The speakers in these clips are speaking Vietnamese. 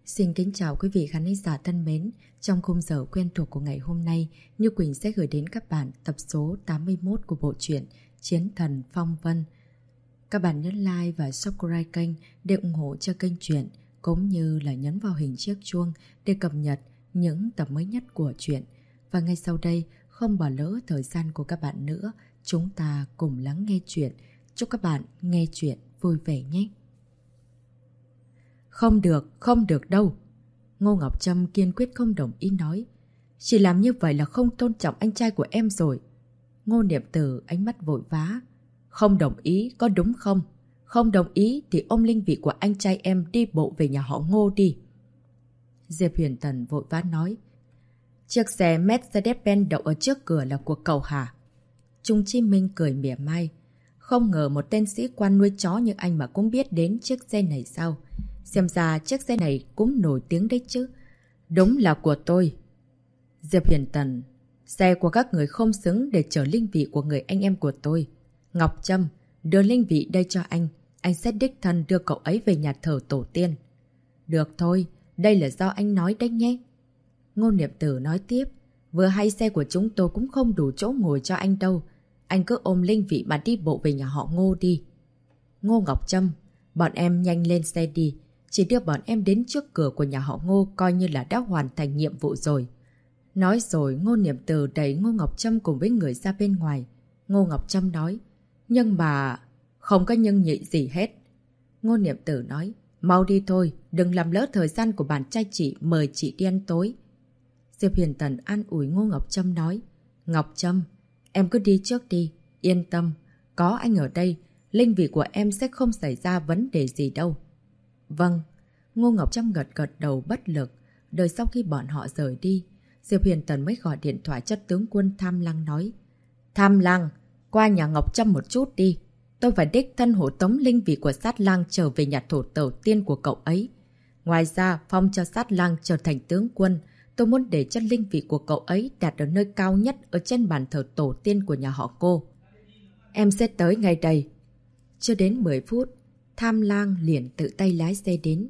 Xin kính chào quý vị khán giả thân mến. Trong khung giờ quen thuộc của ngày hôm nay, Như Quỳnh sẽ gửi đến các bạn tập số 81 của bộ truyện Chiến Thần Phong Vân. Các bạn nhấn like và subscribe kênh để ủng hộ cho kênh truyện, cũng như là nhấn vào hình chiếc chuông để cập nhật những tập mới nhất của truyện. Và ngay sau đây, không bỏ lỡ thời gian của các bạn nữa, chúng ta cùng lắng nghe truyện. Chúc các bạn nghe truyện vui vẻ nhé. Không được đâu. Ngô Ngọc Trâm kiên quyết không đồng ý nói. Chỉ làm như vậy là không tôn trọng anh trai của em rồi. Ngô Niệm Tử ánh mắt vội vã. Không đồng ý, có đúng không? Không đồng ý thì ôm linh vị của anh trai em đi bộ về nhà họ Ngô đi. Diệp Huyền Tần vội vã nói. Chiếc xe Mercedes-Benz đậu ở trước cửa là của cậu hả? Trung Chí Minh cười mỉa mai. Không ngờ một tên sĩ quan nuôi chó như anh mà cũng biết đến chiếc xe này sao? Xem ra chiếc xe này cũng nổi tiếng đấy chứ. Đúng là của tôi. Diệp Huyền Tần. Xe của các người không xứng để chở linh vị của người anh em của tôi. Ngọc Trâm, đưa linh vị đây cho anh. Anh sẽ đích thân đưa cậu ấy về nhà thờ tổ tiên. Được thôi, đây là do anh nói đấy nhé. Ngô Niệm Tử nói tiếp. Vừa hay xe của chúng tôi cũng không đủ chỗ ngồi cho anh đâu. Anh cứ ôm linh vị mà đi bộ về nhà họ Ngô đi. Ngô Ngọc Trâm, bọn em nhanh lên xe đi. Chỉ đưa bọn em đến trước cửa của nhà họ Ngô coi như là đã hoàn thành nhiệm vụ rồi. Nói rồi Ngô Niệm Tử đẩy Ngô Ngọc Trâm cùng với người ra bên ngoài. Ngô Ngọc Trâm nói. Nhưng mà... Không có nhưng nhị gì hết. Ngô Niệm Tử nói. Mau đi thôi, đừng làm lỡ thời gian của bạn trai chị, mời chị đi ăn tối. Diệp Huyền Tần an ủi Ngô Ngọc Trâm nói. Ngọc Trâm, em cứ đi trước đi, yên tâm. Có anh ở đây, linh vị của em sẽ không xảy ra vấn đề gì đâu. Vâng, Ngô Ngọc Trâm gật đầu bất lực. Đợi sau khi bọn họ rời đi, Diệp Huyền Tần mới gọi điện thoại cho tướng quân Tham Lăng nói. Tham Lăng, qua nhà Ngọc Trâm một chút đi. Tôi phải đích thân hộ tống linh vị của Sát Lang trở về nhà thổ tổ tiên của cậu ấy. Ngoài ra, phong cho Sát Lang trở thành tướng quân. Tôi muốn để cho linh vị của cậu ấy đạt ở nơi cao nhất ở trên bàn thờ tổ tiên của nhà họ cô. Em sẽ tới ngay đây. Chưa đến 10 phút, Tham Lang liền tự tay lái xe đến.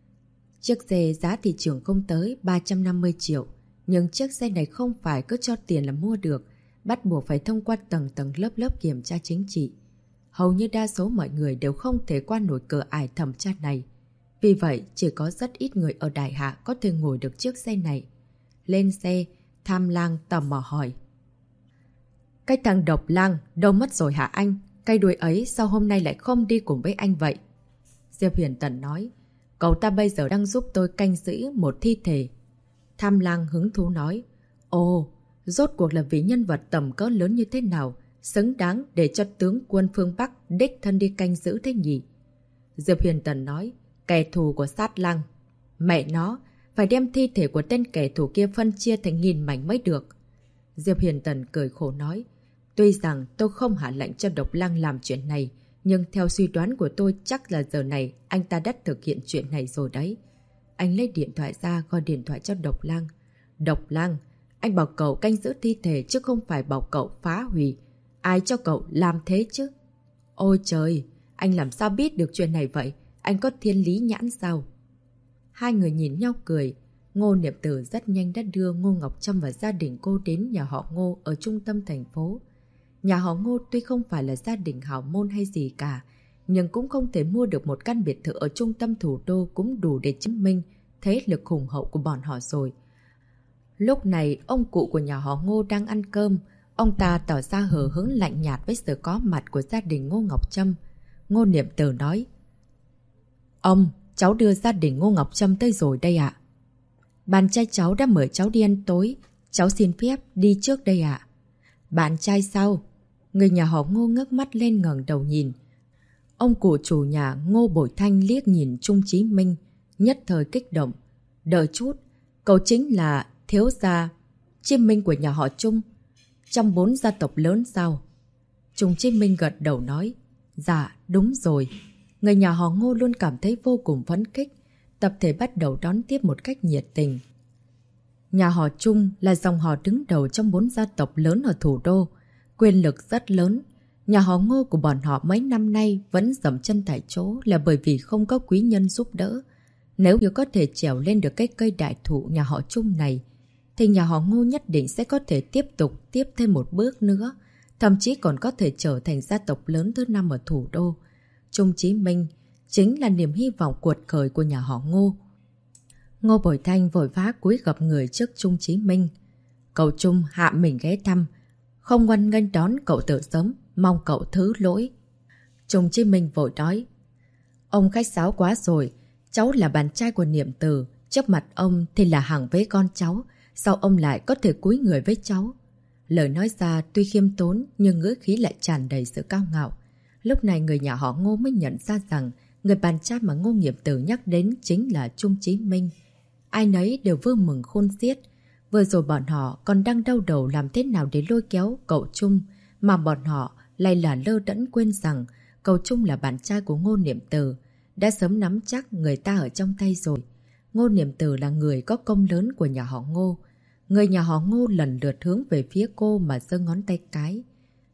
Chiếc xe giá thị trường không tới 350 triệu. Nhưng chiếc xe này không phải cứ cho tiền là mua được. Bắt buộc phải thông qua tầng lớp kiểm tra chính trị. Hầu như đa số mọi người đều không thể qua nổi cửa ải thẩm tra này. Vì vậy, chỉ có rất ít người ở Đại Hạ có thể ngồi được chiếc xe này. Lên xe, Tham Lang tò mò hỏi. Cái thằng Độc Lang đâu mất rồi hả anh? Cây đuôi ấy sao hôm nay lại không đi cùng với anh vậy? Diệp Huyền Tần nói. Cậu ta bây giờ đang giúp tôi canh giữ một thi thể. Tham Lang hứng thú nói. Ồ, rốt cuộc là vị nhân vật tầm cỡ lớn như thế nào, xứng đáng để cho tướng quân phương Bắc đích thân đi canh giữ thế nhỉ? Diệp Huyền Tần nói. Kẻ thù của Sát Lang. Mẹ nó, phải đem thi thể của tên kẻ thù kia phân chia thành nghìn mảnh mới được. Diệp Huyền Tần cười khổ nói. Tuy rằng tôi không hạ lệnh cho Độc Lang làm chuyện này, nhưng theo suy đoán của tôi chắc là giờ này anh ta đã thực hiện chuyện này rồi đấy. Anh lấy điện thoại ra gọi điện thoại cho Độc Lang. Độc Lang, anh bảo cậu canh giữ thi thể chứ không phải bảo cậu phá hủy. Ai cho cậu làm thế chứ? Ôi trời, anh làm sao biết được chuyện này vậy? Anh có thiên lý nhãn sao? Hai người nhìn nhau cười. Ngô Niệm Tử rất nhanh đã đưa Ngô Ngọc Trâm và gia đình cô đến nhà họ Ngô ở trung tâm thành phố. Nhà họ Ngô tuy không phải là gia đình hào môn hay gì cả, nhưng cũng không thể mua được một căn biệt thự ở trung tâm thủ đô cũng đủ để chứng minh thế lực hùng hậu của bọn họ rồi. Lúc này, ông cụ của nhà họ Ngô đang ăn cơm. Ông ta tỏ ra hờ hững lạnh nhạt với sự có mặt của gia đình Ngô Ngọc Trâm. Ngô Niệm Tử nói. Ông, cháu đưa gia đình Ngô Ngọc Trâm tới rồi đây ạ. Bạn trai cháu đã mời cháu đi ăn tối. Cháu xin phép đi trước đây ạ. Bạn trai sao? Người nhà họ Ngô ngước mắt lên ngẩng đầu nhìn. Ông cụ chủ nhà Ngô Bội Thanh liếc nhìn Trung Chí Minh, nhất thời kích động. Đợi chút, cậu chính là thiếu gia Chiêm Minh của nhà họ Trung, trong 4 gia tộc lớn sao? Trung Chí Minh gật đầu nói. Dạ, đúng rồi. Người nhà họ Ngô luôn cảm thấy vô cùng phấn khích. Tập thể bắt đầu đón tiếp một cách nhiệt tình. Nhà họ Trung là dòng họ đứng đầu trong 4 gia tộc lớn ở thủ đô. Quyền lực rất lớn. Nhà họ Ngô của bọn họ mấy năm nay vẫn dậm chân tại chỗ là bởi vì không có quý nhân giúp đỡ. Nếu như có thể trèo lên được cái cây đại thụ nhà họ Trung này, thì nhà họ Ngô nhất định sẽ có thể tiếp tục tiếp thêm một bước nữa, thậm chí còn có thể trở thành gia tộc lớn thứ 5 ở thủ đô. Trung Chí Minh chính là niềm hy vọng cuột khởi của nhà họ Ngô. Ngô Bội Thanh vội vã cúi gập người trước Trung Chí Minh. Cậu Trung hạ mình ghé thăm, không ngoan nghênh đón cậu từ sớm, mong cậu thứ lỗi. Trung Chí Minh vội nói, ông khách sáo quá rồi, cháu là bạn trai của Niệm Từ, trước mặt ông thì là hàng với con cháu, sao ông lại có thể cúi người với cháu? Lời nói ra tuy khiêm tốn nhưng ngữ khí lại tràn đầy sự cao ngạo. Lúc này người nhà họ Ngô mới nhận ra rằng người bạn trai mà Ngô Niệm Từ nhắc đến chính là Trung Chí Minh. Ai nấy đều vui mừng khôn xiết. Vừa rồi bọn họ còn đang đau đầu làm thế nào để lôi kéo cậu Trung, mà bọn họ lại là lơ đẫn quên rằng cậu Trung là bạn trai của Ngô Niệm Từ, đã sớm nắm chắc người ta ở trong tay rồi. Ngô Niệm Từ là người có công lớn của nhà họ Ngô. Người nhà họ Ngô lần lượt hướng về phía cô mà giơ ngón tay cái.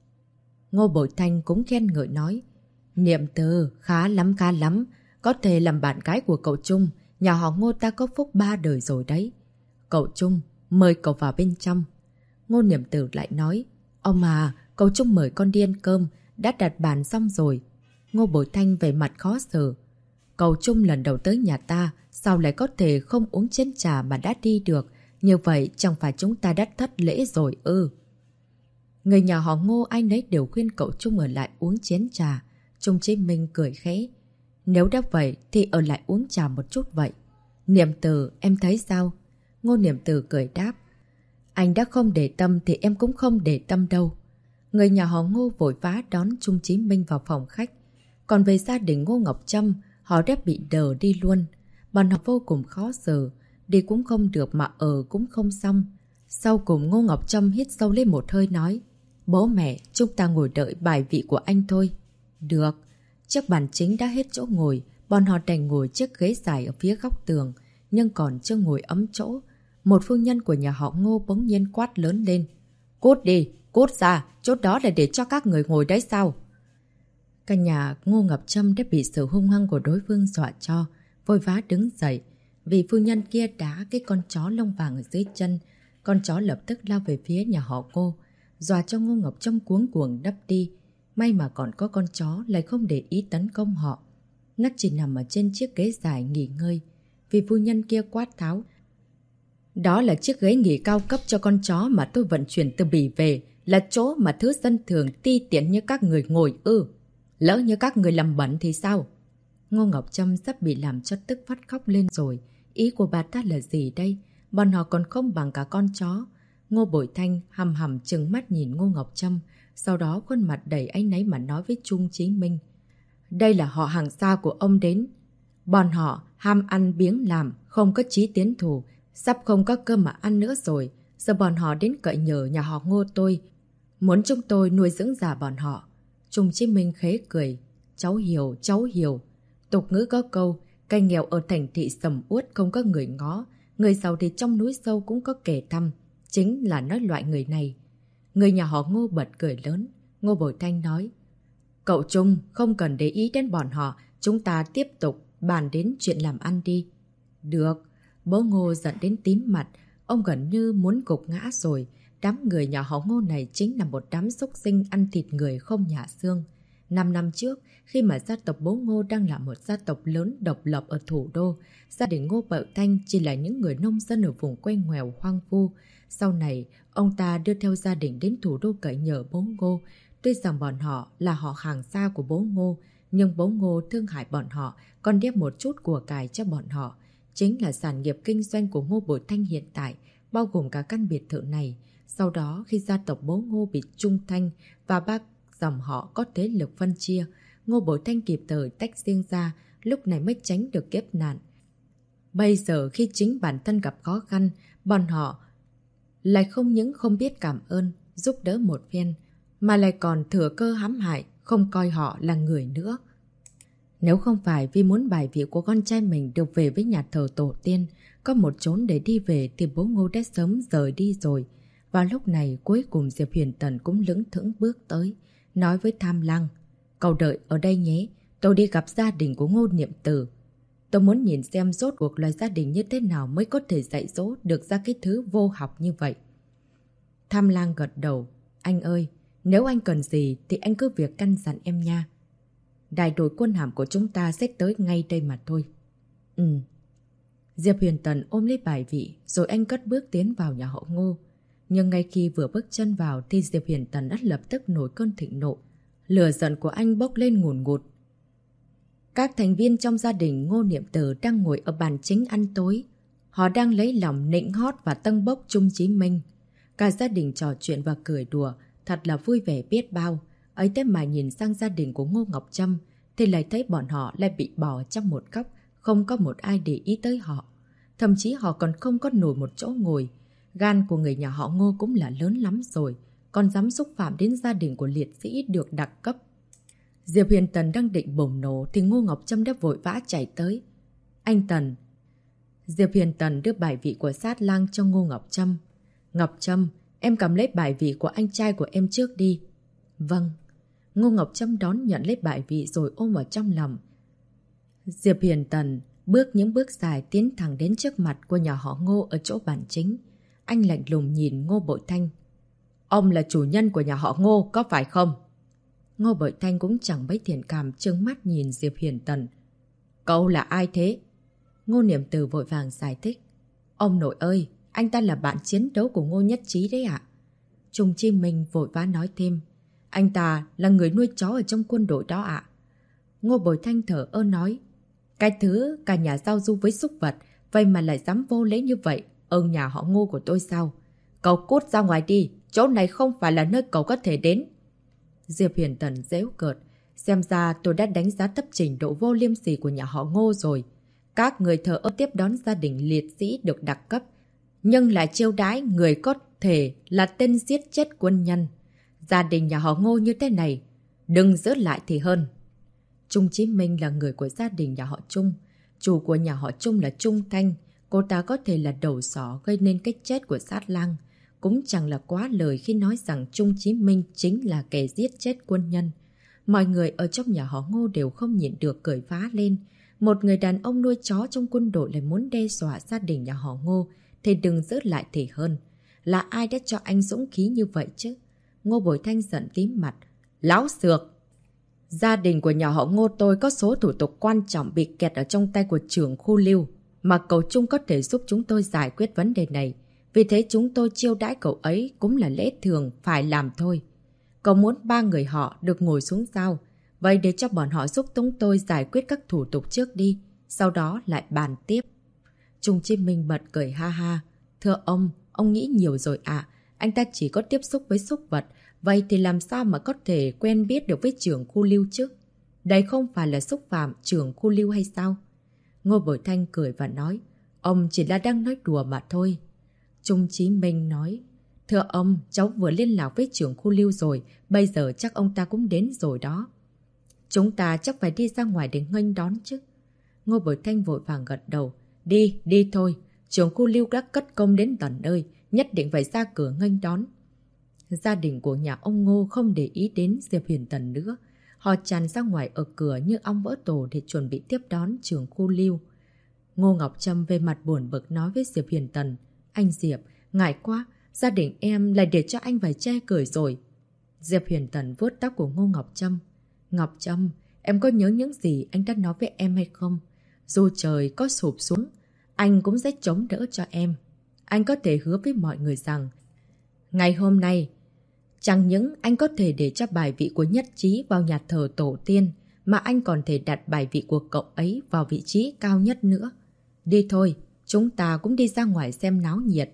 Ngô Bội Thanh cũng khen ngợi nói, Niệm Từ, khá lắm, có thể làm bạn gái của cậu Trung, nhà họ Ngô ta có phúc 3 đời rồi đấy. Cậu Trung, mời cậu vào bên trong. Ngô Niệm Từ lại nói, ông à, cậu Trung mời con đi ăn cơm, đã đặt bàn xong rồi. Ngô Bội Thanh về mặt khó xử. Cậu Trung lần đầu tới nhà ta, sao lại có thể không uống chén trà mà đã đi được? Như vậy chẳng phải chúng ta đã thất lễ rồi ư? Người nhà họ Ngô ai nấy đều khuyên cậu Trung ở lại uống chén trà. Trung Chí Minh cười khẽ. Nếu đã vậy thì ở lại uống trà một chút vậy. Niệm Từ, em thấy sao? Ngô Niệm Từ cười đáp. Anh đã không để tâm thì em cũng không để tâm đâu. Người nhà họ Ngô vội vã đón Trung Chí Minh vào phòng khách. Còn về gia đình Ngô Ngọc Trâm, họ đã bị đờ đi luôn. Bọn họ vô cùng khó xử. Đi cũng không được mà ở cũng không xong. Sau cùng Ngô Ngọc Trâm hít sâu lên một hơi nói. Bố mẹ, chúng ta ngồi đợi bài vị của anh thôi. Được. Chiếc bàn chính đã hết chỗ ngồi. Bọn họ đành ngồi chiếc ghế dài ở phía góc tường. Nhưng còn chưa ngồi ấm chỗ. Một phu nhân của nhà họ Ngô bỗng nhiên quát lớn lên. Cút đi, cút ra. Chỗ đó là để cho các người ngồi đấy sao? Cả nhà Ngô Ngọc Trâm đã bị sự hung hăng của đối phương dọa cho. Vội vã đứng dậy. Vì phu nhân kia đá cái con chó lông vàng ở dưới chân. Con chó lập tức lao về phía nhà họ Ngô. Dọa cho Ngô Ngọc Trâm cuống cuồng đắp đi. May mà còn có con chó lại không để ý tấn công họ. Nó chỉ nằm ở trên chiếc ghế dài nghỉ ngơi. Vì phu nhân kia quát tháo. Đó là chiếc ghế nghỉ cao cấp cho con chó mà tôi vận chuyển từ Bỉ về. Là chỗ mà thứ dân thường ti tiện như các người ngồi ư. Lỡ như các người làm bẩn thì sao? Ngô Ngọc Trâm sắp bị làm cho tức phát khóc lên rồi. Ý của bà ta là gì đây? Bọn họ còn không bằng cả con chó. Ngô Bội Thanh hầm hầm trừng mắt nhìn Ngô Ngọc Trâm. Sau đó khuôn mặt đầy áy náy mà nói với Trung Chí Minh. Đây là họ hàng xa của ông đến. Bọn họ ham ăn biếng làm, không có chí tiến thủ. Sắp không có cơm mà ăn nữa rồi. Giờ bọn họ đến cậy nhờ nhà họ Ngô tôi. Muốn chúng tôi nuôi dưỡng già bọn họ. Trung Chí Minh khế cười. Cháu hiểu, cháu hiểu. Tục ngữ có câu, cây nghèo ở thành thị sầm uất không có người ngó. Người giàu thì trong núi sâu cũng có kẻ thăm. Chính là nói loại người này. Người nhà họ Ngô bật cười lớn. Ngô Bội Thanh nói. Cậu Trung không cần để ý đến bọn họ. Chúng ta tiếp tục bàn đến chuyện làm ăn đi. Được. Bố Ngô giận đến tím mặt. Ông gần như muốn gục ngã rồi. Đám người nhà họ Ngô này chính là một đám xúc sinh ăn thịt người không nhả xương. 5 năm trước, khi mà gia tộc bố Ngô đang là một gia tộc lớn độc lập ở thủ đô, gia đình Ngô Bội Thanh chỉ là những người nông dân ở vùng quê nghèo hoang vu. Sau này, ông ta đưa theo gia đình đến thủ đô cậy nhờ bố Ngô. Tuy rằng bọn họ là họ hàng xa của bố Ngô, nhưng bố Ngô thương hại bọn họ, còn đem một chút của cải cho bọn họ. Chính là sản nghiệp kinh doanh của Ngô Bội Thanh hiện tại, bao gồm cả căn biệt thự này. Sau đó, khi gia tộc bố Ngô bị Trung Thanh và ba dòng họ có thế lực phân chia, Ngô Bội Thanh kịp thời tách riêng ra, lúc này mới tránh được kiếp nạn. Bây giờ khi chính bản thân gặp khó khăn, bọn họ lại không những không biết cảm ơn, giúp đỡ một phen, mà lại còn thừa cơ hãm hại, không coi họ là người nữa. Nếu không phải vì muốn bài vị của con trai mình được về với nhà thờ tổ tiên, có một chốn để đi về thì bố Ngô đã sớm rời đi rồi. Và lúc này cuối cùng Diệp Huyền Tần cũng lững thững bước tới, nói với Tham Lăng. Cậu đợi ở đây nhé, tôi đi gặp gia đình của Ngô Niệm Từ. Tôi muốn nhìn xem rốt cuộc loài gia đình như thế nào mới có thể dạy dỗ được ra cái thứ vô học như vậy. Tham Lang gật đầu. Anh ơi, nếu anh cần gì thì anh cứ việc căn dặn em nha. Đại đội quân hàm của chúng ta sẽ tới ngay đây mà thôi. Diệp Huyền Tần ôm lấy bài vị rồi anh cất bước tiến vào nhà họ Ngô. Nhưng ngay khi vừa bước chân vào thì Diệp Huyền Tần đã lập tức nổi cơn thịnh nộ. Lửa giận của anh bốc lên ngùn ngụt. Các thành viên trong gia đình Ngô Niệm Tử đang ngồi ở bàn chính ăn tối. Họ đang lấy lòng nịnh hót và tâng bốc Trung Chí Minh. Cả gia đình trò chuyện và cười đùa, thật là vui vẻ biết bao. Ấy thế mà nhìn sang gia đình của Ngô Ngọc Trâm thì lại thấy bọn họ lại bị bỏ trong một góc, không có một ai để ý tới họ. Thậm chí họ còn không có nổi một chỗ ngồi. Gan của người nhà họ Ngô cũng là lớn lắm rồi, còn dám xúc phạm đến gia đình của liệt sĩ được đặc cấp. Diệp Huyền Tần đang định bùng nổ thì Ngô Ngọc Trâm đã vội vã chạy tới. Anh Tần. Diệp Huyền Tần đưa bài vị của Sát Lang cho Ngô Ngọc Trâm. Ngọc Trâm, em cầm lấy bài vị của anh trai của em trước đi. Vâng. Ngô Ngọc Trâm đón nhận lấy bài vị rồi ôm vào trong lòng. Diệp Huyền Tần bước những bước dài tiến thẳng đến trước mặt của nhà họ Ngô ở chỗ bàn chính. Anh lạnh lùng nhìn Ngô Bội Thanh. Ông là chủ nhân của nhà họ Ngô, có phải không? Ngô Bội Thanh cũng chẳng mấy thiện cảm trừng mắt nhìn Diệp Huyền Tần. Cậu là ai thế? Ngô Niệm Tử vội vàng giải thích. Ông nội ơi, anh ta là bạn chiến đấu của Ngô Nhất Trí đấy ạ. Trung Chí Minh vội vã nói thêm. Anh ta là người nuôi chó ở trong quân đội đó ạ. Ngô Bội Thanh thở ơ nói. Cái thứ cả nhà giao du với súc vật, vậy mà lại dám vô lễ như vậy, ở nhà họ Ngô của tôi sao? Cậu cút ra ngoài đi, chỗ này không phải là nơi cậu có thể đến. Diệp Huyền Tần giễu cợt. Xem ra tôi đã đánh giá thấp trình độ vô liêm sỉ của nhà họ Ngô rồi. Các người thờ ơ tiếp đón gia đình liệt sĩ được đặc cấp, nhưng lại chiêu đãi người có thể là tên giết chết quân nhân. Gia đình nhà họ Ngô như thế này, đừng giữ lại thì hơn. Trung Chí Minh là người của gia đình nhà họ Trung. Chủ của nhà họ Trung là Trung Thanh. Cô ta có thể là đầu sỏ gây nên cái chết của Sát Lang. Cũng chẳng là quá lời khi nói rằng Trung Chí Minh chính là kẻ giết chết quân nhân. Mọi người ở trong nhà họ Ngô đều không nhịn được cười phá lên. Một người đàn ông nuôi chó trong quân đội lại muốn đe dọa gia đình nhà họ Ngô thì đừng giữ lại thì hơn. Là ai đã cho anh dũng khí như vậy chứ? Ngô Bội Thanh giận tím mặt. Láo xược! Gia đình của nhà họ Ngô tôi có số thủ tục quan trọng bị kẹt ở trong tay của trưởng khu lưu, mà cậu Trung có thể giúp chúng tôi giải quyết vấn đề này. Vì thế chúng tôi chiêu đãi cậu ấy cũng là lễ thường phải làm thôi. Cậu muốn ba người họ được ngồi xuống sao? Vậy để cho bọn họ giúp chúng tôi giải quyết các thủ tục trước đi, sau đó lại bàn tiếp. Trung Chí Minh bật cười ha ha. Thưa ông nghĩ nhiều rồi ạ. Anh ta chỉ có tiếp xúc với súc vật, vậy thì làm sao mà có thể quen biết được với trưởng khu lưu chứ? Đây không phải là xúc phạm trưởng khu lưu hay sao? Ngô Bội Thanh cười và nói, ông chỉ là đang nói đùa mà thôi. Trung Chí Minh nói, thưa ông, cháu vừa liên lạc với trưởng khu lưu rồi, bây giờ chắc ông ta cũng đến rồi đó. Chúng ta chắc phải đi ra ngoài để nghênh đón chứ. Ngô Bội Thanh vội vàng gật đầu, đi thôi, trưởng khu lưu đã cất công đến tận nơi, nhất định phải ra cửa nghênh đón. Gia đình của nhà ông Ngô không để ý đến Diệp Huyền Tần nữa. Họ tràn ra ngoài ở cửa như ong vỡ tổ để chuẩn bị tiếp đón trưởng khu lưu. Ngô Ngọc Trâm về mặt buồn bực nói với Diệp Huyền Tần. Anh Diệp, ngại quá, gia đình em lại để cho anh phải chê cười rồi. Diệp Huyền Tần vuốt tóc của Ngô Ngọc Trâm. Ngọc Trâm, em có nhớ những gì anh đã nói với em hay không? Dù trời có sụp xuống, anh cũng sẽ chống đỡ cho em. Anh có thể hứa với mọi người rằng, ngày hôm nay, chẳng những anh có thể để cho bài vị của Nhất Trí vào nhà thờ tổ tiên, mà anh còn thể đặt bài vị của cậu ấy vào vị trí cao nhất nữa. Đi thôi, chúng ta cũng đi ra ngoài xem náo nhiệt.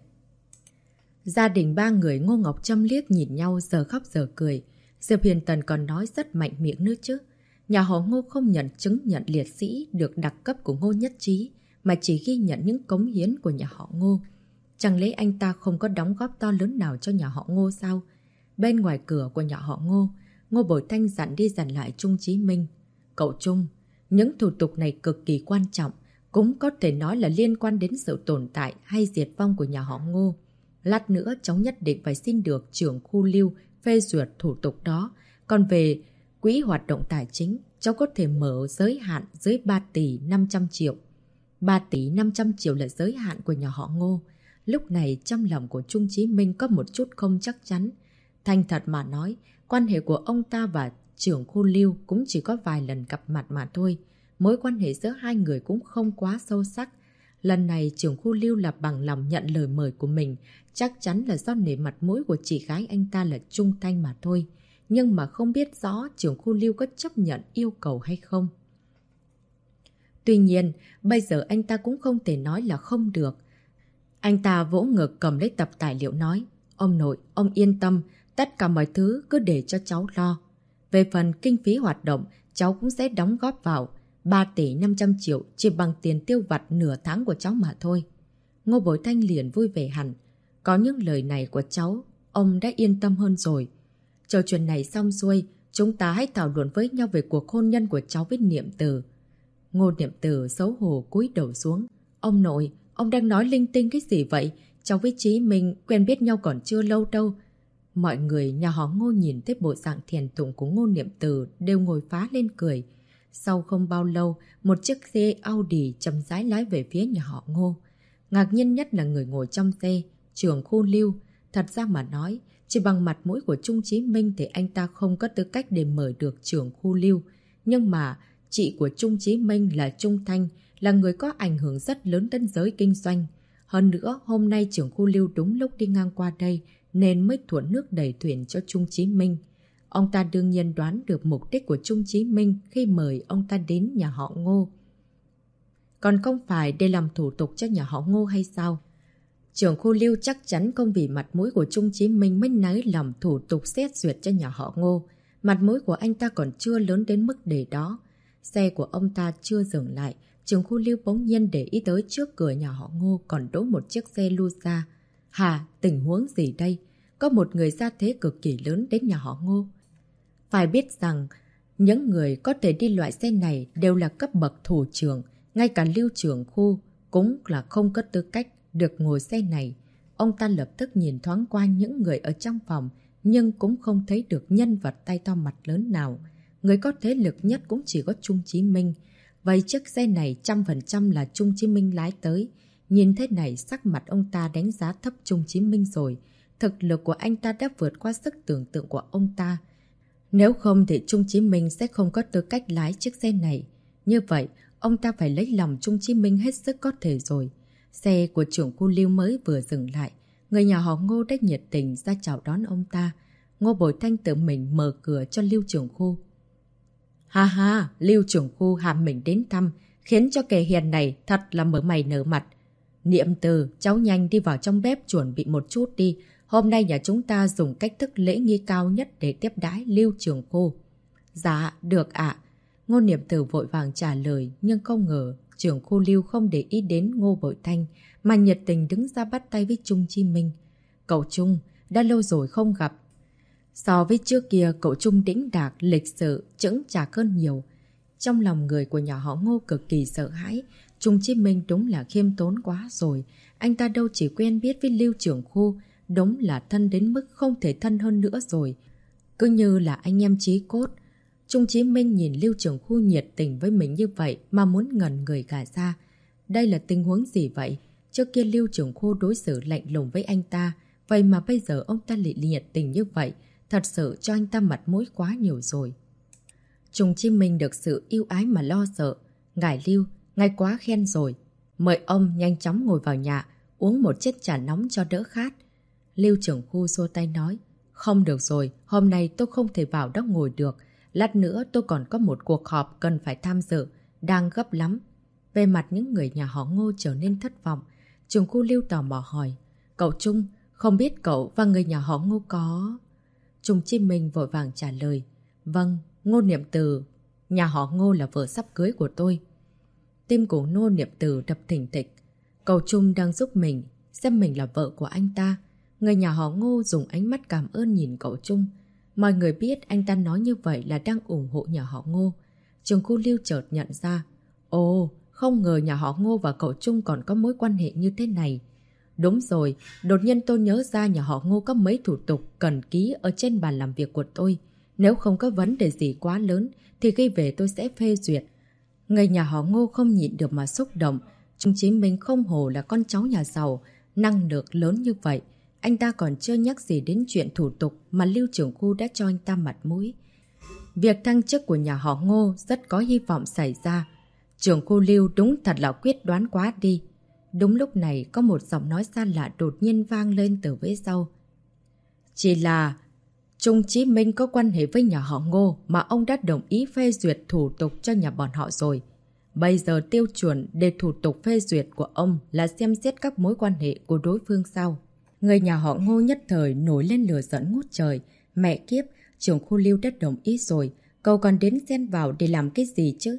Gia đình ba người Ngô Ngọc Trâm liếc nhìn nhau giờ khóc giờ cười. Diệp Huyền Tần còn nói rất mạnh miệng nữa chứ. Nhà họ Ngô không nhận chứng nhận liệt sĩ được đặc cấp của Ngô Nhất Trí, mà chỉ ghi nhận những cống hiến của nhà họ Ngô. Chẳng lẽ anh ta không có đóng góp to lớn nào cho nhà họ Ngô sao? Bên ngoài cửa của nhà họ Ngô, Ngô Bội Thanh dặn đi dặn lại Trung Chí Minh. Cậu Trung, những thủ tục này cực kỳ quan trọng, cũng có thể nói là liên quan đến sự tồn tại hay diệt vong của nhà họ Ngô. Lát nữa cháu nhất định phải xin được trưởng khu lưu phê duyệt thủ tục đó. Còn về quỹ hoạt động tài chính, cháu có thể mở giới hạn dưới 3 tỷ 500 triệu. 3 tỷ 500 triệu là giới hạn của nhà họ Ngô. Lúc này trong lòng của Trung Chí Minh có một chút không chắc chắn. Thành thật mà nói, quan hệ của ông ta và trưởng khu Lưu cũng chỉ có vài lần gặp mặt mà thôi. Mối quan hệ giữa hai người cũng không quá sâu sắc. Lần này trưởng khu Lưu là bằng lòng nhận lời mời của mình, chắc chắn là do nể mặt mũi của chị gái anh ta là Trung Thanh mà thôi. Nhưng mà không biết rõ trưởng khu Lưu có chấp nhận yêu cầu hay không. Tuy nhiên, bây giờ anh ta cũng không thể nói là không được. Anh ta vỗ ngực cầm lấy tập tài liệu nói, ông nội, ông yên tâm, tất cả mọi thứ cứ để cho cháu lo. Về phần kinh phí hoạt động, cháu cũng sẽ đóng góp vào. 3 tỷ 500 triệu chỉ bằng tiền tiêu vặt nửa tháng của cháu mà thôi. Ngô Bội Thanh liền vui vẻ hẳn. Có những lời này của cháu, ông đã yên tâm hơn rồi. Chờ chuyện này xong xuôi, chúng ta hãy thảo luận với nhau về cuộc hôn nhân của cháu với Niệm Từ. Ngô Niệm Từ xấu hổ cúi đầu xuống. Ông nội, ông đang nói linh tinh cái gì vậy? Cháu với Chí Minh quen biết nhau còn chưa lâu đâu. Mọi người nhà họ Ngô nhìn thấy bộ dạng thiền tụng của Ngô Niệm Từ đều ngồi phá lên cười. Sau không bao lâu, một chiếc xe Audi chậm rãi lái về phía nhà họ Ngô. Ngạc nhiên nhất là người ngồi trong xe, trưởng khu Lưu. Thật ra mà nói, chỉ bằng mặt mũi của Trung Chí Minh thì anh ta không có tư cách để mời được trưởng khu Lưu. Nhưng mà chị của Trung Chí Minh là Trung Thanh, là người có ảnh hưởng rất lớn đến giới kinh doanh. Hơn nữa, hôm nay trưởng khu Lưu đúng lúc đi ngang qua đây nên mới thuận nước đẩy thuyền cho Trung Chí Minh. Ông ta đương nhiên đoán được mục đích của Trung Chí Minh khi mời ông ta đến nhà họ Ngô. Còn không phải để làm thủ tục cho nhà họ Ngô hay sao? Trưởng khu Lưu chắc chắn không vì mặt mũi của Trung Chí Minh mới nới làm thủ tục xét duyệt cho nhà họ Ngô. Mặt mũi của anh ta còn chưa lớn đến mức để đó. Xe của ông ta chưa dừng lại. Trưởng khu Lưu bỗng nhiên để ý tới trước cửa nhà họ Ngô còn đỗ một chiếc xe Lusa. Hả? Tình huống gì đây? Có một người gia thế cực kỳ lớn đến nhà họ Ngô. Phải biết rằng, những người có thể đi loại xe này đều là cấp bậc thủ trưởng. Ngay cả Lưu trưởng khu cũng là không có tư cách được ngồi xe này. Ông ta lập tức nhìn thoáng qua những người ở trong phòng, nhưng cũng không thấy được nhân vật tay to mặt lớn nào. Người có thế lực nhất cũng chỉ có Trung Chí Minh. Vậy chiếc xe này 100% là Trung Chí Minh lái tới. Nhìn thế này sắc mặt ông ta đánh giá thấp Trung Chí Minh rồi. Thực lực của anh ta đã vượt qua sức tưởng tượng của ông ta. Nếu không thì Trung Chí Minh sẽ không có tư cách lái chiếc xe này. Như vậy, ông ta phải lấy lòng Trung Chí Minh hết sức có thể rồi. Xe của trưởng khu Lưu mới vừa dừng lại. Người nhà họ Ngô đã nhiệt tình ra chào đón ông ta. Ngô Bội Thanh tự mình mở cửa cho Lưu trưởng khu. Ha ha, Lưu trưởng khu hàm mình đến thăm, khiến cho kẻ hiền này thật là mở mày nở mặt. Niệm Từ, cháu nhanh đi vào trong bếp chuẩn bị một chút đi. Hôm nay nhà chúng ta dùng cách thức lễ nghi cao nhất để tiếp đãi Lưu trưởng khu. Dạ, được ạ. Ngô Niệm Từ vội vàng trả lời, nhưng không ngờ trưởng khu Lưu không để ý đến Ngô Bội Thanh, mà nhiệt tình đứng ra bắt tay với Trung Chí Minh. Cậu Trung, đã lâu rồi không gặp. So với trước kia, cậu Trung đĩnh đạc, lịch sự, chững chạc hơn nhiều. Trong lòng người của nhà họ Ngô cực kỳ sợ hãi. Trung Chí Minh đúng là khiêm tốn quá rồi. Anh ta đâu chỉ quen biết với Lưu trưởng khu, đúng là thân đến mức không thể thân hơn nữa rồi. Cứ như là anh em chí cốt. Trung Chí Minh nhìn Lưu trưởng khu nhiệt tình với mình như vậy mà muốn ngẩn người cả ra. Đây là tình huống gì vậy? Trước kia Lưu trưởng khu đối xử lạnh lùng với anh ta, vậy mà bây giờ ông ta lại nhiệt tình như vậy. Thật sự cho anh ta mặt mũi quá nhiều rồi. Trung Chí Minh được sự yêu ái mà lo sợ. Ngài Lưu, ngài quá khen rồi. Mời ông nhanh chóng ngồi vào nhà, uống một chiếc trà nóng cho đỡ khát. Lưu trưởng khu xua tay nói. Không được rồi, hôm nay tôi không thể vào đó ngồi được. Lát nữa tôi còn có một cuộc họp cần phải tham dự, đang gấp lắm. Về mặt những người nhà họ Ngô trở nên thất vọng. Trưởng khu Lưu tò mò hỏi. Cậu Trung, không biết cậu và người nhà họ Ngô có... Trung Chí Minh vội vàng trả lời. Vâng, Ngô Niệm Từ, nhà họ Ngô là vợ sắp cưới của tôi. Tim của Ngô Niệm Từ đập thình thịch. Cậu Trung đang giúp mình, xem mình là vợ của anh ta. Người nhà họ Ngô dùng ánh mắt cảm ơn nhìn cậu Trung. Mọi người biết anh ta nói như vậy là đang ủng hộ nhà họ Ngô. Trường khu Lưu chợt nhận ra. Ồ, không ngờ nhà họ Ngô và cậu Trung còn có mối quan hệ như thế này. Đúng rồi, đột nhiên tôi nhớ ra nhà họ Ngô có mấy thủ tục cần ký ở trên bàn làm việc của tôi. Nếu không có vấn đề gì quá lớn thì khi về tôi sẽ phê duyệt. Người nhà họ Ngô không nhịn được mà xúc động. Trung Chí Minh không hổ là con cháu nhà giàu, năng lực lớn như vậy. Anh ta còn chưa nhắc gì đến chuyện thủ tục mà Lưu trưởng khu đã cho anh ta mặt mũi. Việc thăng chức của nhà họ Ngô rất có hy vọng xảy ra. Trưởng khu Lưu đúng thật là quyết đoán quá đi. Đúng lúc này có một giọng nói xa lạ đột nhiên vang lên từ phía sau. Chỉ là Trung Chí Minh có quan hệ với nhà họ Ngô mà ông đã đồng ý phê duyệt thủ tục cho nhà bọn họ rồi. Bây giờ tiêu chuẩn để thủ tục phê duyệt của ông là xem xét các mối quan hệ của đối phương sao. Người nhà họ Ngô nhất thời nổi lên lửa giận ngút trời. Mẹ kiếp, trưởng khu Lưu đã đồng ý rồi. Cậu còn đến xen vào để làm cái gì chứ?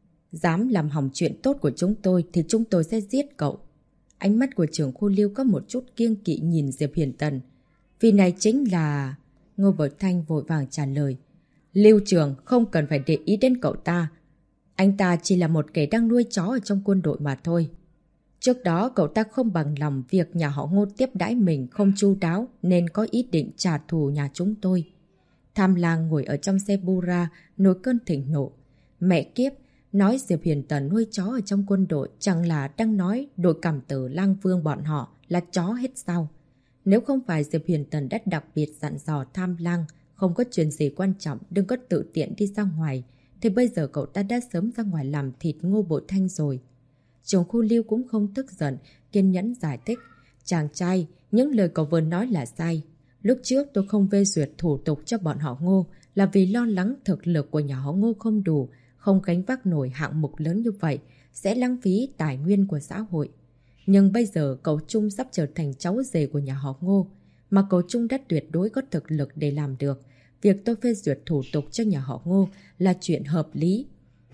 Dám làm hỏng chuyện tốt của chúng tôi thì chúng tôi sẽ giết cậu. Ánh mắt của trưởng khu Lưu có một chút kiêng kỵ nhìn Diệp Hiền Tần. Vì này chính là... Ngô Bội Thanh vội vàng trả lời. Lưu trưởng không cần phải để ý đến cậu ta. Anh ta chỉ là một kẻ đang nuôi chó ở trong quân đội mà thôi. Trước đó cậu ta không bằng lòng việc nhà họ Ngô tiếp đãi mình không chu đáo nên có ý định trả thù nhà chúng tôi. Tham Lang ngồi ở trong xe Bura nổi cơn thịnh nộ. Mẹ kiếp, nói Diệp Hiền Tần nuôi chó ở trong quân đội chẳng là đang nói đội cảm tử Lang Vương bọn họ là chó hết sao? Nếu không phải Diệp Hiền Tần đã đặc biệt dặn dò Tham Lang không có chuyện gì quan trọng đừng có tự tiện đi ra ngoài thì bây giờ cậu ta đã sớm ra ngoài làm thịt Ngô Bội Thanh rồi. Trưởng khu Lưu cũng không tức giận, kiên nhẫn giải thích. Chàng trai, những lời cậu vừa nói là sai. Lúc trước tôi không phê duyệt thủ tục cho bọn họ Ngô là vì lo lắng thực lực của nhà họ Ngô không đủ, không gánh vác nổi hạng mục lớn như vậy, sẽ lãng phí tài nguyên của xã hội. Nhưng bây giờ cậu Trung sắp trở thành cháu rể của nhà họ Ngô, mà cậu Trung đã tuyệt đối có thực lực để làm được. Việc tôi phê duyệt thủ tục cho nhà họ Ngô là chuyện hợp lý.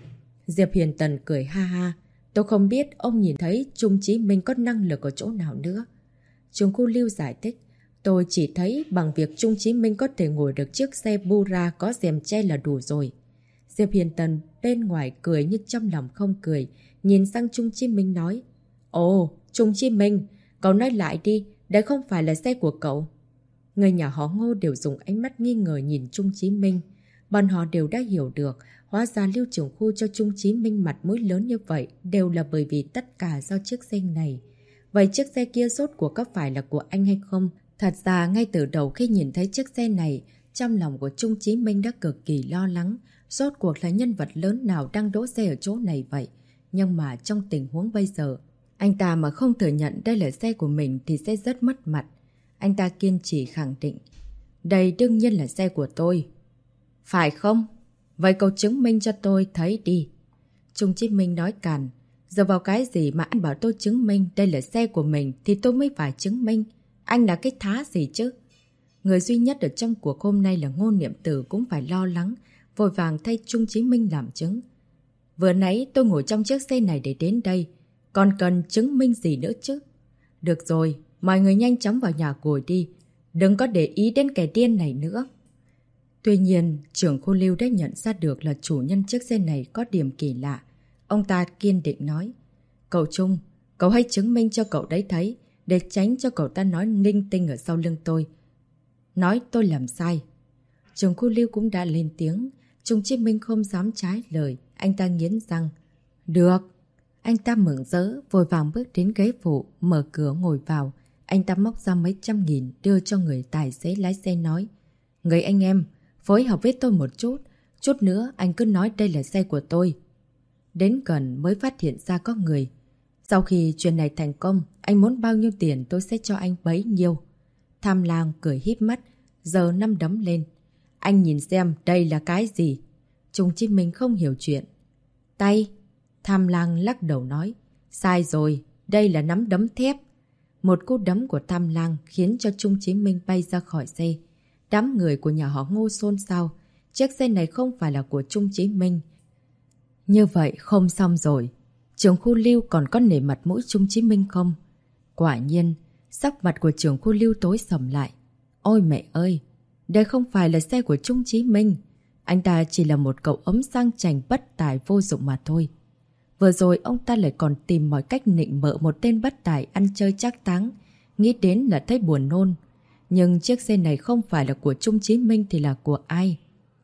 Diệp Hiền Tần cười ha ha. Tôi không biết ông nhìn thấy Trung Chí Minh có năng lực ở chỗ nào nữa. Trường khu Lưu giải thích. Tôi chỉ thấy bằng việc Trung Chí Minh có thể ngồi được chiếc xe Bura có rèm che là đủ rồi. Diệp Hiền Tần bên ngoài cười nhưng trong lòng không cười. Nhìn sang Trung Chí Minh nói. Ồ, Trung Chí Minh, cậu nói lại đi, đấy không phải là xe của cậu. Người nhà họ Ngô đều dùng ánh mắt nghi ngờ nhìn Trung Chí Minh. Bọn họ đều đã hiểu được, hóa ra Lưu trưởng khu cho Trung Chí Minh mặt mũi lớn như vậy đều là bởi vì tất cả do chiếc xe này. Vậy chiếc xe kia rốt cuộc có phải là của anh hay không? Thật ra ngay từ đầu khi nhìn thấy chiếc xe này, trong lòng của Trung Chí Minh đã cực kỳ lo lắng. Rốt cuộc là nhân vật lớn nào đang đỗ xe ở chỗ này vậy? Nhưng mà trong tình huống bây giờ, anh ta mà không thừa nhận đây là xe của mình thì sẽ rất mất mặt. Anh ta kiên trì khẳng định. Đây đương nhiên là xe của tôi. Phải không? Vậy cậu chứng minh cho tôi thấy đi. Trung Chí Minh nói càn. Giờ vào cái gì mà anh bảo tôi chứng minh đây là xe của mình thì tôi mới phải chứng minh. Anh là cái thá gì chứ? Người duy nhất ở trong cuộc hôm nay là Ngô Niệm Tử cũng phải lo lắng, vội vàng thay Trung Chí Minh làm chứng. Vừa nãy tôi ngồi trong chiếc xe này để đến đây, còn cần chứng minh gì nữa chứ? Được rồi, mọi người nhanh chóng vào nhà ngồi đi, đừng có để ý đến kẻ điên này nữa. Tuy nhiên, trưởng khu Lưu đã nhận ra được là chủ nhân chiếc xe này có điểm kỳ lạ. Ông ta kiên định nói, cậu Trung, cậu hãy chứng minh cho cậu đấy thấy, để tránh cho cậu ta nói linh tinh ở sau lưng tôi. Nói tôi làm sai. Trưởng khu Lưu cũng đã lên tiếng, Trung Chí Minh không dám trái lời, anh ta nghiến răng. Được. Anh ta mừng rỡ, vội vàng bước đến ghế phụ, mở cửa ngồi vào. Anh ta móc ra mấy trăm nghìn đưa cho người tài xế lái xe nói, người anh em, phối hợp với tôi một chút. Chút nữa anh cứ nói đây là xe của tôi. Đến gần mới phát hiện ra có người. Sau khi chuyện này thành công, anh muốn bao nhiêu tiền tôi sẽ cho anh bấy nhiêu. Tham Lang cười híp mắt, giờ nắm đấm lên. Anh nhìn xem đây là cái gì? Trung Chí Minh không hiểu chuyện. Tay. Tham Lang lắc đầu nói. Sai rồi, đây là nắm đấm thép. Một cú đấm của Tham Lang khiến cho Trung Chí Minh bay ra khỏi xe. Đám người của nhà họ Ngô xôn xao. Chiếc xe này không phải là của Trung Chí Minh. Như vậy không xong rồi. Trưởng khu Lưu còn có nể mặt mũi Trung Chí Minh không? Quả nhiên, sắc mặt của trưởng khu Lưu tối sầm lại. Ôi mẹ ơi, đây không phải là xe của Trung Chí Minh. Anh ta chỉ là một cậu ấm sang chảnh bất tài vô dụng mà thôi. Vừa rồi ông ta lại còn tìm mọi cách nịnh bợ một tên bất tài ăn chơi trác táng. Nghĩ đến là thấy buồn nôn. Nhưng chiếc xe này không phải là của Trung Chí Minh thì là của ai?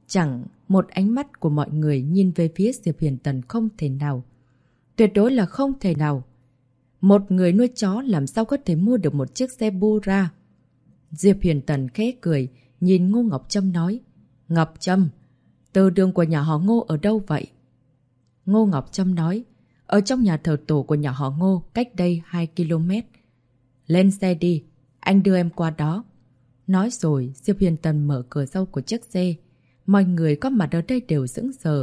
Chẳng một ánh mắt của mọi người nhìn về phía Diệp Huyền Tần không thể nào. Tuyệt đối là không thể nào. Một người nuôi chó làm sao có thể mua được một chiếc xe Bura? Diệp Huyền Tần khẽ cười, nhìn Ngô Ngọc Trâm nói. Ngọc Trâm, từ đường của nhà họ Ngô ở đâu vậy? Ngô Ngọc Trâm nói. Ở trong nhà thờ tổ của nhà họ Ngô, cách đây 2 km. Lên xe đi, anh đưa em qua đó. Nói rồi, Diệp Huyền Tần mở cửa sau của chiếc xe. Mọi người có mặt ở đây đều sững sờ.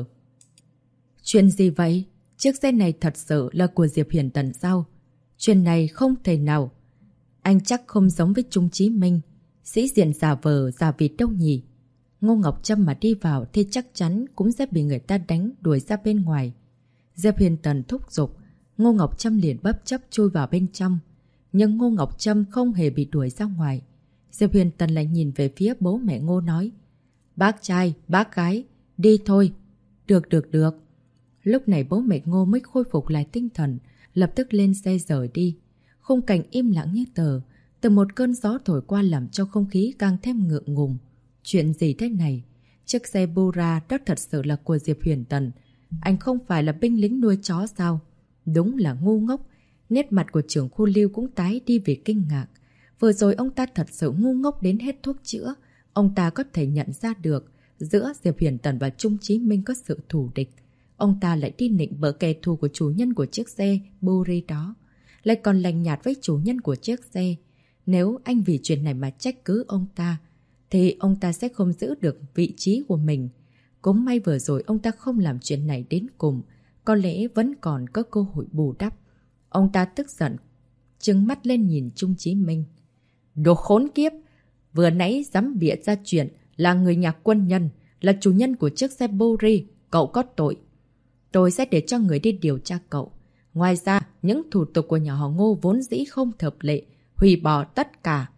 Chuyện gì vậy? Chiếc xe này thật sự là của Diệp Huyền Tần sao? Chuyện này không thể nào. Anh chắc không giống với Trung Chí Minh. Sĩ diện giả vờ, giả vịt đâu nhỉ? Ngô Ngọc Trâm mà đi vào thì chắc chắn cũng sẽ bị người ta đánh đuổi ra bên ngoài. Diệp Huyền Tần thúc giục. Ngô Ngọc Trâm liền bấp chấp chui vào bên trong. Nhưng Ngô Ngọc Trâm không hề bị đuổi ra ngoài. Diệp Huyền Tần lại nhìn về phía bố mẹ Ngô nói. Bác trai, bác gái, đi thôi. Được. Lúc này bố mẹ Ngô mới khôi phục lại tinh thần, lập tức lên xe rời đi. Khung cảnh im lặng như tờ, từ một cơn gió thổi qua làm cho không khí càng thêm ngượng ngùng. Chuyện gì thế này? Chiếc xe Bura đó thật sự là của Diệp Huyền Tần. Anh không phải là binh lính nuôi chó sao? Đúng là ngu ngốc. Nét mặt của trưởng khu Lưu cũng tái đi vì kinh ngạc. Vừa rồi ông ta thật sự ngu ngốc đến hết thuốc chữa. Ông ta có thể nhận ra được giữa Diệp Huyền Tần và Trung Chí Minh có sự thù địch. Ông ta lại đi nịnh bợ kẻ thù của chủ nhân của chiếc xe Buri đó. Lại còn lành nhạt với chủ nhân của chiếc xe. Nếu anh vì chuyện này mà trách cứ ông ta, thì ông ta sẽ không giữ được vị trí của mình. Cũng may vừa rồi ông ta không làm chuyện này đến cùng. Có lẽ vẫn còn có cơ hội bù đắp. Ông ta tức giận, trừng mắt lên nhìn Trung Chí Minh. Đồ khốn kiếp! Vừa nãy dám bịa ra chuyện là người nhà quân nhân, là chủ nhân của chiếc xe Buri. Cậu có tội. Tôi sẽ để cho người đi điều tra cậu. Ngoài ra, những thủ tục của nhà họ Ngô vốn dĩ không hợp lệ, hủy bỏ tất cả.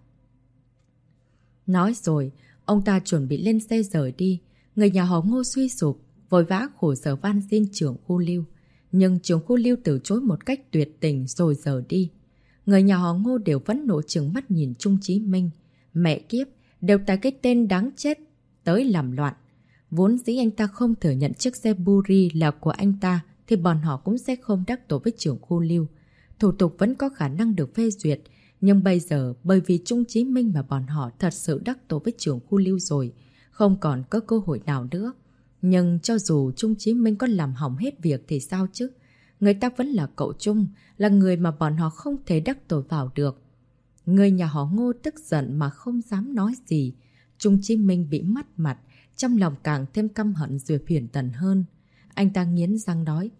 Nói rồi, ông ta chuẩn bị lên xe rời đi. Người nhà họ Ngô suy sụp, vội vã khổ sở van xin trưởng khu Lưu. Nhưng trưởng khu Lưu từ chối một cách tuyệt tình rồi rời đi. Người nhà họ Ngô đều vẫn nộ trừng mắt nhìn Trung Chí Minh. Mẹ kiếp, đều tại cái tên đáng chết tới làm loạn. Vốn dĩ anh ta không thừa nhận chiếc xe Buri là của anh ta thì bọn họ cũng sẽ không đắc tội với trưởng khu Lưu. Thủ tục vẫn có khả năng được phê duyệt. Nhưng bây giờ bởi vì Trung Chí Minh mà bọn họ thật sự đắc tội với trưởng khu Lưu rồi. Không còn có cơ hội nào nữa. Nhưng cho dù Trung Chí Minh có làm hỏng hết việc thì sao chứ? Người ta vẫn là cậu Trung, là người mà bọn họ không thể đắc tội vào được. Người nhà họ Ngô tức giận mà không dám nói gì. Trung Chí Minh bị mất mặt, trong lòng càng thêm căm hận Diệp Huyền Tần hơn. Anh ta nghiến răng nói,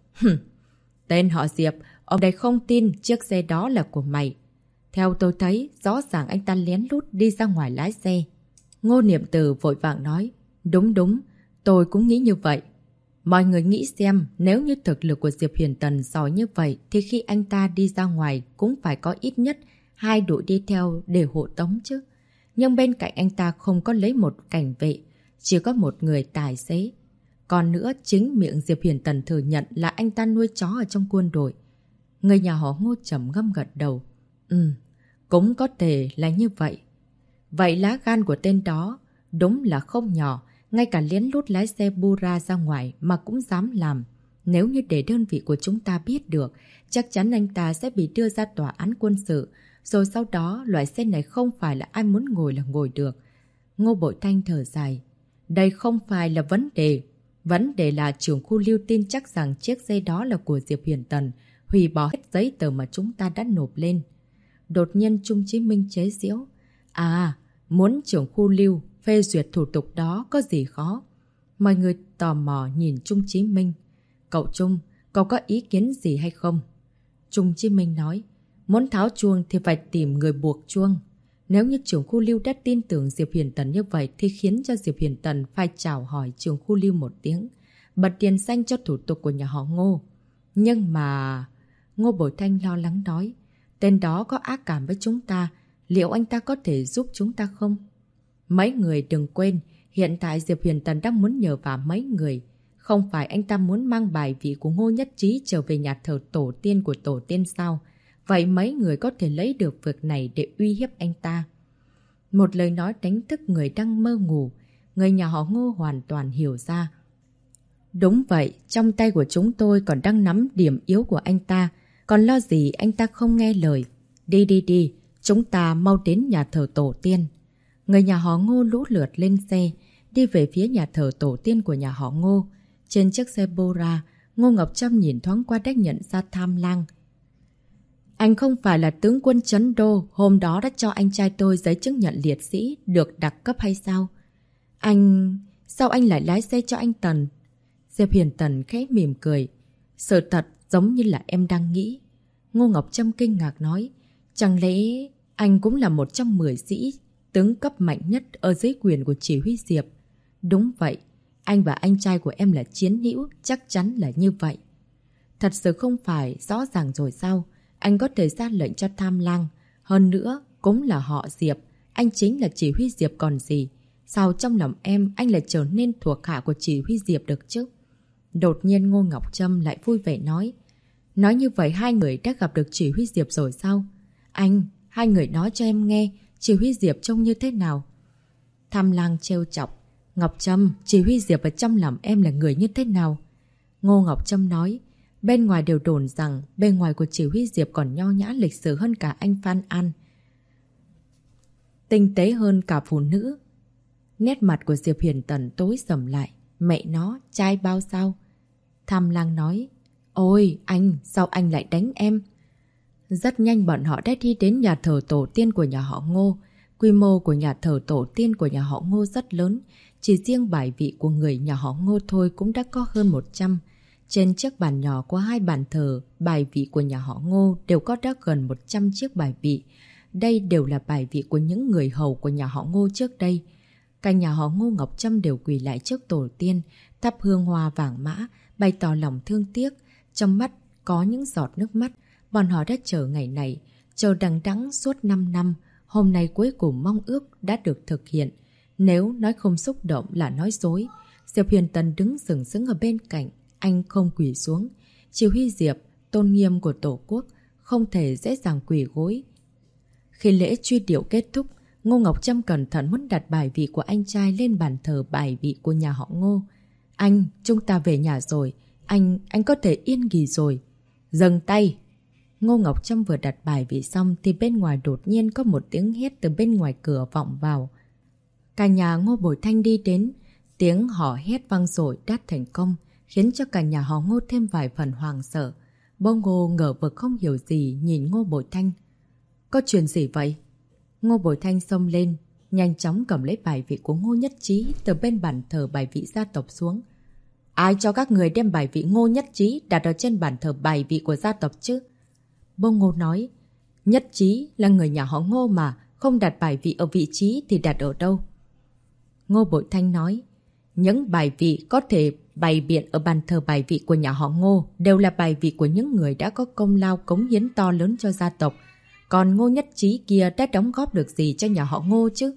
tên họ Diệp, ông đây không tin chiếc xe đó là của mày. Theo tôi thấy, rõ ràng anh ta lén lút đi ra ngoài lái xe. Ngô Niệm Từ vội vàng nói, đúng, tôi cũng nghĩ như vậy. Mọi người nghĩ xem, nếu như thực lực của Diệp Huyền Tần giỏi như vậy, thì khi anh ta đi ra ngoài cũng phải có ít nhất 2 đội đi theo để hộ tống chứ. Nhưng bên cạnh anh ta không có lấy một cảnh vệ, chỉ có một người tài xế. Còn nữa, chính miệng Diệp Huyền Tần thừa nhận là anh ta nuôi chó ở trong quân đội. Người nhà họ Ngô trầm ngâm gật đầu. Cũng có thể là như vậy. Vậy lá gan của tên đó đúng là không nhỏ, ngay cả lén lút lái xe Bura ra ngoài mà cũng dám làm. Nếu như để đơn vị của chúng ta biết được, chắc chắn anh ta sẽ bị đưa ra tòa án quân sự. Rồi sau đó, loại xe này không phải là ai muốn ngồi là ngồi được. Ngô Bội Thanh thở dài. Đây không phải là vấn đề. Vấn đề là trưởng khu Lưu tin chắc rằng chiếc xe đó là của Diệp Huyền Tần, hủy bỏ hết giấy tờ mà chúng ta đã nộp lên. Đột nhiên Trung Chí Minh chế giễu. Muốn trưởng khu Lưu phê duyệt thủ tục đó có gì khó? Mọi người tò mò nhìn Trung Chí Minh. Cậu Trung, cậu có ý kiến gì hay không? Trung Chí Minh nói, muốn tháo chuông thì phải tìm người buộc chuông. Nếu như trưởng khu Lưu đã tin tưởng Diệp Huyền Tần như vậy thì khiến cho Diệp Huyền Tần phải chào hỏi trưởng khu Lưu một tiếng, bật tiền xanh cho thủ tục của nhà họ Ngô. Nhưng mà... Ngô Bội Thanh lo lắng nói, tên đó có ác cảm với chúng ta, liệu anh ta có thể giúp chúng ta không? Mấy người đừng quên, hiện tại Diệp Huyền Tần đang muốn nhờ vào mấy người. Không phải anh ta muốn mang bài vị của Ngô Nhất Trí trở về nhà thờ tổ tiên của tổ tiên sao? Vậy mấy người có thể lấy được việc này để uy hiếp anh ta. Một lời nói đánh thức người đang mơ ngủ. người nhà họ Ngô hoàn toàn hiểu ra. Đúng vậy, trong tay của chúng tôi còn đang nắm điểm yếu của anh ta. Còn lo gì anh ta không nghe lời. Đi đi đi, chúng ta mau đến nhà thờ tổ tiên. Người nhà họ Ngô lũ lượt lên xe, đi về phía nhà thờ tổ tiên của nhà họ Ngô. Trên chiếc xe Bora, Ngô Ngọc Trâm nhìn thoáng qua đã nhận ra Tham Lang. Anh không phải là tướng quân Trấn Đô hôm đó đã cho anh trai tôi giấy chứng nhận liệt sĩ được đặc cấp hay sao? Sao anh lại lái xe cho anh Tần? Diệp Hiền Tần khẽ mỉm cười. Sự thật giống như là em đang nghĩ. Ngô Ngọc Trâm kinh ngạc nói. Chẳng lẽ anh cũng là một trong 10 sĩ tướng cấp mạnh nhất ở dưới quyền của chỉ huy Diệp? Đúng vậy. Anh và anh trai của em là chiến hữu, chắc chắn là như vậy. Thật sự không phải rõ ràng rồi sao? Anh có thể ra lệnh cho Tham Lang. Hơn nữa, cũng là họ Diệp. Anh chính là chỉ huy Diệp còn gì. Sao trong lòng em anh lại trở nên thuộc hạ của chỉ huy Diệp được chứ? Đột nhiên Ngô Ngọc Trâm lại vui vẻ nói. Nói như vậy hai người đã gặp được chỉ huy Diệp rồi sao? Anh, hai người nói cho em nghe chỉ huy Diệp trông như thế nào? Tham Lang trêu chọc. Ngọc Trâm, chỉ huy Diệp ở trong lòng em là người như thế nào? Ngô Ngọc Trâm nói. Bên ngoài đều đồn rằng bên ngoài của chỉ huy Diệp còn nho nhã lịch sử hơn cả anh Phan An. Tinh tế hơn cả phụ nữ. Nét mặt của Diệp Hiền Tần tối sầm lại. Mẹ nó, trai bao sao? Tham Lang nói. Ôi, anh, sao anh lại đánh em? Rất nhanh bọn họ đã đi đến nhà thờ tổ tiên của nhà họ Ngô. Quy mô của nhà thờ tổ tiên của nhà họ Ngô rất lớn. Chỉ riêng bài vị của người nhà họ Ngô thôi cũng đã có hơn 100. Trên chiếc bàn nhỏ của hai bàn thờ, bài vị của nhà họ Ngô đều có đã gần 100 chiếc bài vị. Đây đều là bài vị của những người hầu của nhà họ Ngô trước đây. Cả nhà họ Ngô Ngọc Trâm đều quỳ lại trước tổ tiên, thắp hương hoa vàng mã, bày tỏ lòng thương tiếc. Trong mắt có những giọt nước mắt. Bọn họ đã chờ ngày này, chờ đằng đẵng suốt 5 năm. Hôm nay cuối cùng mong ước đã được thực hiện. Nếu nói không xúc động là nói dối. Diệp Hiền Tần đứng sừng sững ở bên cạnh. Anh không quỳ xuống. Chỉ huy Diệp, tôn nghiêm của Tổ quốc, không thể dễ dàng quỳ gối. Khi lễ truy điệu kết thúc, Ngô Ngọc Trâm cẩn thận muốn đặt bài vị của anh trai lên bàn thờ bài vị của nhà họ Ngô. Anh, chúng ta về nhà rồi. Anh có thể yên nghỉ rồi. Dừng tay! Ngô Ngọc Trâm vừa đặt bài vị xong thì bên ngoài đột nhiên có một tiếng hét từ bên ngoài cửa vọng vào. Cả nhà Ngô Bồi Thanh đi đến. Tiếng hò hét vang dội đát thành công, khiến cho cả nhà họ Ngô thêm vài phần hoàng sợ. Bố Ngô ngờ vực không hiểu gì nhìn Ngô Bồi Thanh. Có chuyện gì vậy? Ngô Bồi Thanh xông lên, nhanh chóng cầm lấy bài vị của Ngô Nhất Trí từ bên bàn thờ bài vị gia tộc xuống. Ai cho các người đem bài vị Ngô Nhất Trí đặt ở trên bàn thờ bài vị của gia tộc chứ? Bố Ngô nói, Nhất Trí là người nhà họ Ngô mà, không đặt bài vị ở vị trí thì đặt ở đâu? Ngô Bội Thanh nói, những bài vị có thể bày biện ở bàn thờ bài vị của nhà họ Ngô đều là bài vị của những người đã có công lao cống hiến to lớn cho gia tộc. Còn Ngô Nhất Trí kia đã đóng góp được gì cho nhà họ Ngô chứ?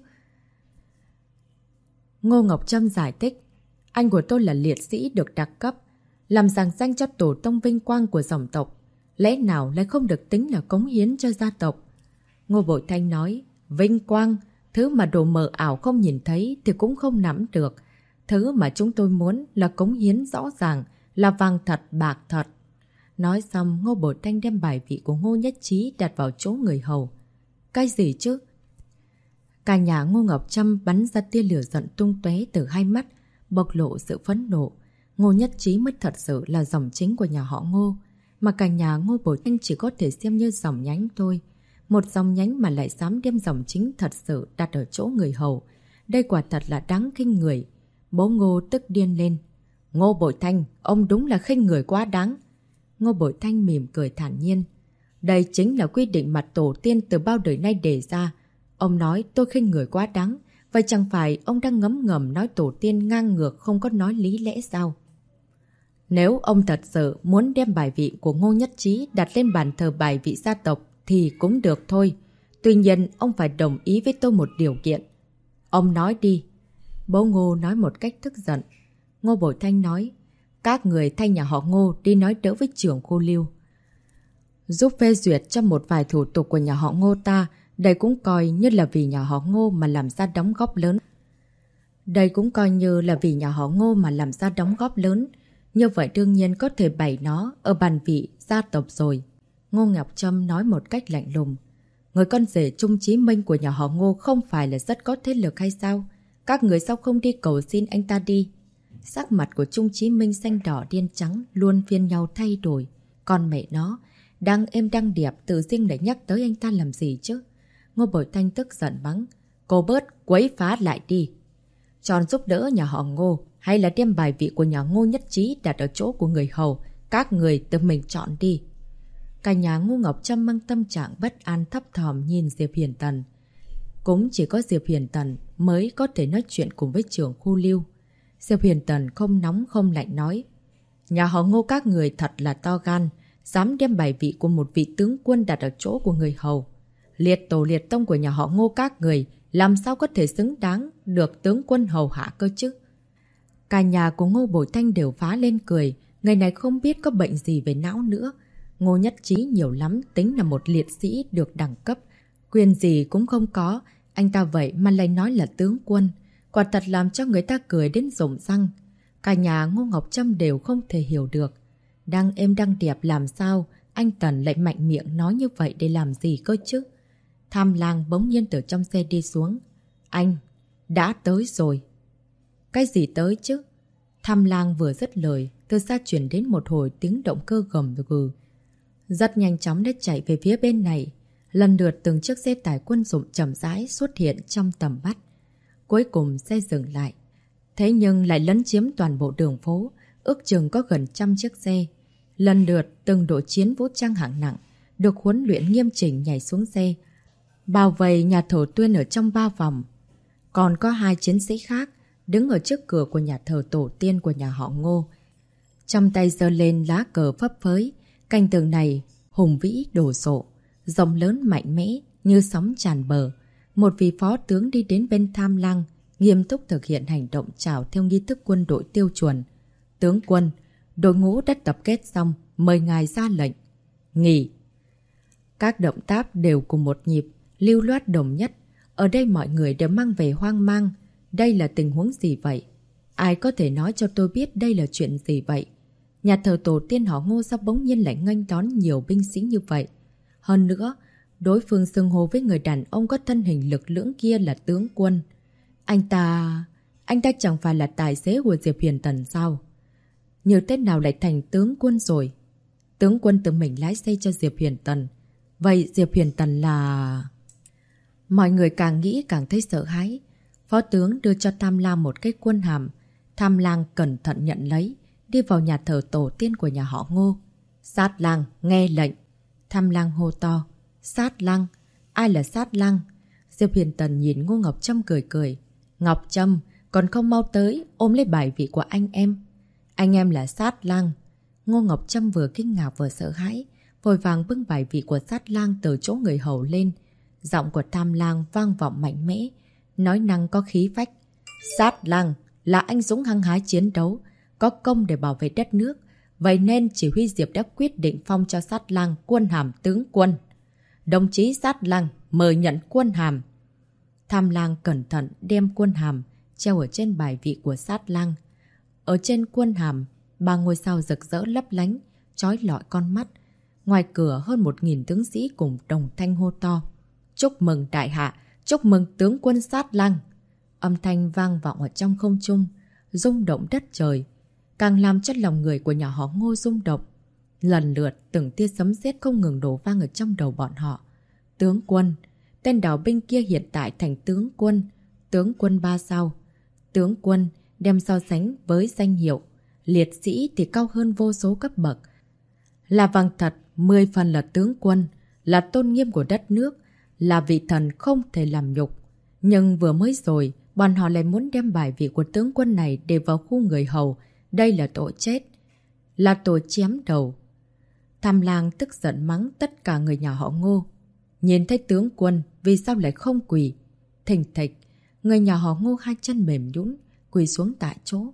Ngô Ngọc Trâm giải thích, anh của tôi là liệt sĩ được đặc cấp, làm giảng danh cho tổ tông vinh quang của dòng tộc. Lẽ nào lại không được tính là cống hiến cho gia tộc? Ngô Bội Thanh nói, vinh quang, thứ mà đồ mờ ảo không nhìn thấy thì cũng không nắm được. Thứ mà chúng tôi muốn là cống hiến rõ ràng, là vàng thật, bạc thật. Nói xong, Ngô Bội Thanh đem bài vị của Ngô Nhất Trí đặt vào chỗ người hầu. Cái gì chứ? Cả nhà Ngô Ngọc Trâm bắn ra tia lửa giận tung tóe từ hai mắt, bộc lộ sự phẫn nộ. Ngô Nhất Trí mới thật sự là dòng chính của nhà họ Ngô, mà cả nhà Ngô Bội Thanh chỉ có thể xem như dòng nhánh thôi. Một dòng nhánh mà lại dám đem dòng chính thật sự đặt ở chỗ người hầu. Đây quả thật là đáng khinh người. Bố Ngô tức điên lên. Ngô Bội Thanh, ông đúng là khinh người quá đáng. Ngô Bội Thanh mỉm cười thản nhiên. Đây chính là quy định mà tổ tiên từ bao đời nay đề ra. Ông nói tôi khinh người quá đáng. Vậy chẳng phải ông đang ngấm ngầm nói tổ tiên ngang ngược không có nói lý lẽ sao? Nếu ông thật sự muốn đem bài vị của Ngô Nhất Trí đặt lên bàn thờ bài vị gia tộc thì cũng được thôi. Tuy nhiên ông phải đồng ý với tôi một điều kiện. Ông nói đi. Bố Ngô nói một cách tức giận. Ngô Bội Thanh nói, các người thay nhà họ Ngô đi nói đỡ với trưởng khu Lưu, giúp phê duyệt cho một vài thủ tục của nhà họ Ngô ta. Đây cũng coi như là vì nhà họ Ngô mà làm ra đóng góp lớn. Đây cũng coi như là vì nhà họ Ngô mà làm ra đóng góp lớn. Như vậy đương nhiên có thể bày nó ở bàn vị gia tộc rồi. Ngô Ngọc Trâm nói một cách lạnh lùng. Người con rể Trung Chí Minh của nhà họ Ngô không phải là rất có thế lực hay sao? Các người sao không đi cầu xin anh ta đi? Sắc mặt của Trung Chí Minh xanh đỏ điên trắng luôn phiên nhau thay đổi. Còn mẹ nó, đang êm đang đẹp tự dưng lại nhắc tới anh ta làm gì chứ? Ngô Bội Thanh tức giận mắng. Cô bớt quấy phá lại đi. Chọn giúp đỡ nhà họ Ngô hay là đem bài vị của nhà Ngô Nhất Trí đặt ở chỗ của người hầu. Các người tự mình chọn đi. Cả nhà Ngô Ngọc Trâm mang tâm trạng bất an thấp thỏm nhìn Diệp Hiền Tần. Cũng chỉ có Diệp Hiền Tần mới có thể nói chuyện cùng với trưởng khu Lưu. Diệp Hiền Tần không nóng không lạnh nói. Nhà họ Ngô các người thật là to gan, dám đem bài vị của một vị tướng quân đặt ở chỗ của người hầu. Liệt tổ liệt tông của nhà họ Ngô các người làm sao có thể xứng đáng được tướng quân hầu hạ cơ chứ? Cả nhà của Ngô Bội Thanh đều phá lên cười, người này không biết có bệnh gì về não nữa. Ngô Nhất Trí nhiều lắm tính là một liệt sĩ được đẳng cấp, quyền gì cũng không có, anh ta vậy mà lại nói là tướng quân. Quả thật làm cho người ta cười đến rụng răng. Cả nhà Ngô Ngọc Trâm đều không thể hiểu được. Đang êm đang đẹp làm sao, anh Tần lại mạnh miệng nói như vậy để làm gì cơ chứ? Tham Lang bỗng nhiên từ trong xe đi xuống. Anh, đã tới rồi. Cái gì tới chứ? Tham Lang vừa dứt lời, từ xa chuyển đến một hồi tiếng động cơ gầm gừ. Rất nhanh chóng đã chạy về phía bên này. Lần lượt từng chiếc xe tải quân dụng chậm rãi xuất hiện trong tầm mắt. Cuối cùng xe dừng lại. Thế nhưng lại lấn chiếm toàn bộ đường phố, ước chừng có gần 100 chiếc xe. Lần lượt từng đội chiến vũ trang hạng nặng, được huấn luyện nghiêm chỉnh nhảy xuống xe. Bao vây nhà thờ Tuyên ở trong 3 vòng. Còn có 2 chiến sĩ khác đứng ở trước cửa của nhà thờ tổ tiên của nhà họ Ngô. Trong tay giơ lên lá cờ phấp phới. Cảnh tượng này hùng vĩ đồ sộ, rộng lớn mạnh mẽ như sóng tràn bờ. Một vị phó tướng đi đến bên Tham Lang, nghiêm túc thực hiện hành động chào theo nghi thức quân đội tiêu chuẩn. Tướng quân, đội ngũ đã tập kết xong, mời ngài ra lệnh. Nghỉ. Các động tác đều cùng một nhịp, lưu loát đồng nhất. Ở đây mọi người đều mang về hoang mang. Đây là tình huống gì vậy? Ai có thể nói cho tôi biết đây là chuyện gì vậy? Nhà thờ tổ tiên họ Ngô sao bỗng nhiên lại nghênh đón nhiều binh sĩ như vậy? Hơn nữa, đối phương xưng hô với người đàn ông có thân hình lực lưỡng kia là tướng quân. Anh ta chẳng phải là tài xế của Diệp Hiền Tần sao? Như thế nào lại thành tướng quân rồi? Tướng quân tự mình lái xe cho Diệp Hiền Tần. Vậy Diệp Hiền Tần là... Mọi người càng nghĩ càng thấy sợ hãi. Phó tướng đưa cho Tham Lang một cái quân hàm. Tham Lang cẩn thận nhận lấy, đi vào nhà thờ tổ tiên của nhà họ Ngô. Sát Lang, nghe lệnh. Tham Lang hô to. Sát Lang? Ai là Sát Lang? Diệp Hiền Tần nhìn Ngô Ngọc Trâm cười cười. Ngọc Trâm, còn không mau tới, ôm lấy bài vị của anh em. Anh em là Sát Lang. Ngô Ngọc Trâm vừa kinh ngạc vừa sợ hãi, vội vàng bưng bài vị của Sát Lang từ chỗ người hầu lên. Giọng của Tham Lang vang vọng mạnh mẽ, nói năng có khí phách. Sát Lang là anh dũng hăng hái chiến đấu, có công để bảo vệ đất nước. Vậy nên chỉ huy Diệp đã quyết định phong cho Sát Lang quân hàm tướng quân. Đồng chí Sát Lang mời nhận quân hàm. Tham Lang cẩn thận đem quân hàm treo ở trên bài vị của Sát Lang. Ở trên quân hàm, 3 ngôi sao rực rỡ lấp lánh, chói lọi con mắt. Ngoài cửa hơn 1000 tướng sĩ cùng đồng thanh hô to. Chúc mừng đại hạ, chúc mừng tướng quân Sát Lang. Âm thanh vang vọng ở trong không trung, rung động đất trời, càng làm cho lòng người của nhà họ Ngô rung động. Lần lượt từng tia sấm sét không ngừng đổ vang ở trong đầu bọn họ. Tướng quân, tên đào binh kia hiện tại thành tướng quân 3 sao. Tướng quân đem so sánh với danh hiệu liệt sĩ thì cao hơn vô số cấp bậc. Là vàng thật, 10 phần là tướng quân, là tôn nghiêm của đất nước, là vị thần không thể làm nhục. Nhưng vừa mới rồi, bọn họ lại muốn đem bài vị của tướng quân này để vào khu người hầu. Đây là tội chết, là tội chém đầu. Tham Lang tức giận mắng tất cả người nhà họ Ngô. Nhìn thấy tướng quân, vì sao lại không quỳ? Thình thịch, người nhà họ Ngô hai chân mềm nhũn quỳ xuống tại chỗ.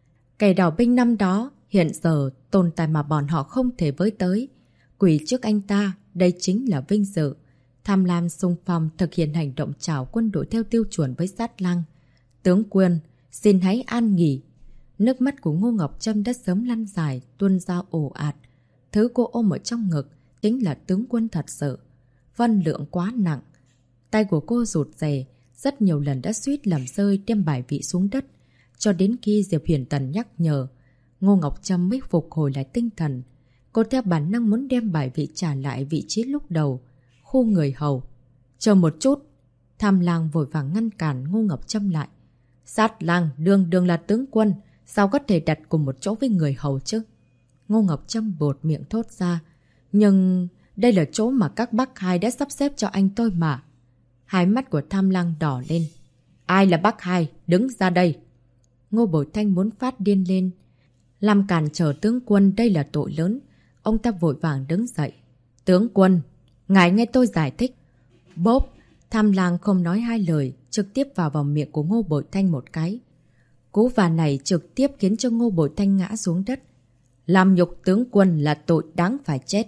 Kẻ đào binh năm đó, hiện giờ tồn tại mà bọn họ không thể với tới. Quỳ trước anh ta, đây chính là vinh dự. Tham Lam xung phong thực hiện hành động chào quân đội theo tiêu chuẩn với Sát Lang. Tướng quân, Xin hãy an nghỉ. Nước mắt của Ngô Ngọc Trâm đã sớm lăn dài, tuôn ra ồ ạt. Thứ cô ôm ở trong ngực chính là tướng quân thật sự. Phân lượng quá nặng. Tay của cô rụt rè, rất nhiều lần đã suýt làm rơi đem bài vị xuống đất. Cho đến khi Diệp Huyền Tần nhắc nhở, Ngô Ngọc Trâm mới phục hồi lại tinh thần. Cô theo bản năng muốn đem bài vị trả lại vị trí lúc đầu. Khu người hầu. Chờ một chút. Tham Lang vội vàng ngăn cản Ngô Ngọc Trâm lại. Sát Lang đường là tướng quân, sao có thể đặt cùng một chỗ với người hầu chứ? Ngô Ngọc Trâm bột miệng thốt ra. Nhưng đây là chỗ mà các bác hai đã sắp xếp cho anh tôi mà. Hai mắt của Tham Lang đỏ lên. Ai là bác hai? Đứng ra đây. Ngô Bội Thanh muốn phát điên lên. Làm cản trở tướng quân đây là tội lớn. Ông ta vội vàng đứng dậy. Tướng quân, ngài nghe tôi giải thích. Bốp, Tham Lang không nói hai lời, trực tiếp vào miệng của Ngô Bội Thanh một cái. Cú vả này trực tiếp khiến cho Ngô Bội Thanh ngã xuống đất. Làm nhục tướng quân là tội đáng phải chết.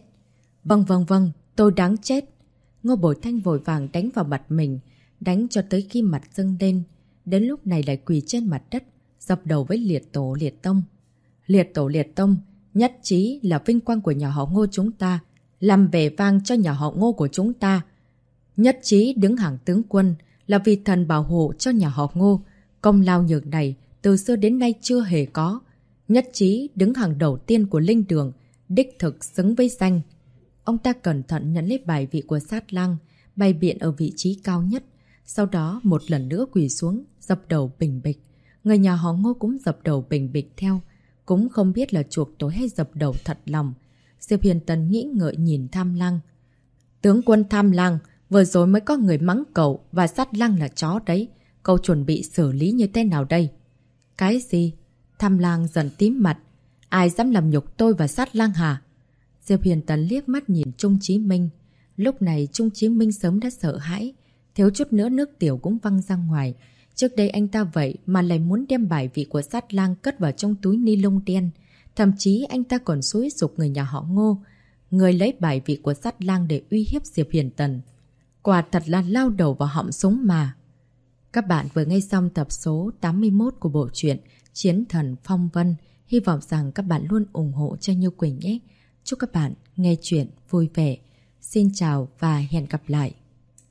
Vâng, tôi đáng chết. Ngô Bội Thanh vội vàng đánh vào mặt mình, đánh cho tới khi mặt sưng lên. Đến lúc này lại quỳ trên mặt đất, dập đầu với liệt tổ liệt tông. Liệt tổ liệt tông, nhất trí là vinh quang của nhà họ Ngô chúng ta, làm vẻ vang cho nhà họ Ngô của chúng ta. Nhất trí đứng hàng tướng quân là vì thần bảo hộ cho nhà họ Ngô. Công lao nhược này từ xưa đến nay chưa hề có. Nhất trí đứng hàng đầu tiên của linh đường, đích thực xứng với danh. Ông ta cẩn thận nhận lấy bài vị của Sát Lang, bày biện ở vị trí cao nhất. Sau đó một lần nữa quỳ xuống, dập đầu bình bịch. Người nhà họ Ngô cũng dập đầu bình bịch theo. Cũng không biết là chuộc tối hay dập đầu thật lòng. Diệp Huyền Tần nghĩ ngợi nhìn Tham Lang. Tướng quân Tham Lang, vừa rồi mới có người mắng cậu và Sát Lang là chó đấy. Cậu chuẩn bị xử lý như thế nào đây? Cái gì? Tham Lang dần tím mặt. Ai dám làm nhục tôi và Sát Lang hả? Diệp Huyền Tần liếc mắt nhìn Trung Chí Minh. Lúc này Trung Chí Minh sớm đã sợ hãi. Thiếu chút nữa nước tiểu cũng văng ra ngoài. Trước đây anh ta vậy mà lại muốn đem bài vị của Sát Lang cất vào trong túi ni lông đen. Thậm chí anh ta còn xúi giục người nhà họ Ngô. Người lấy bài vị của Sát Lang để uy hiếp Diệp Huyền Tần. Quả thật là lao đầu vào họng súng mà. Các bạn vừa nghe xong tập số 81 của bộ truyện Chiến Thần Phong Vân. Hy vọng rằng các bạn luôn ủng hộ cho Như Quỳnh nhé. Chúc các bạn nghe chuyện vui vẻ. Xin chào và hẹn gặp lại.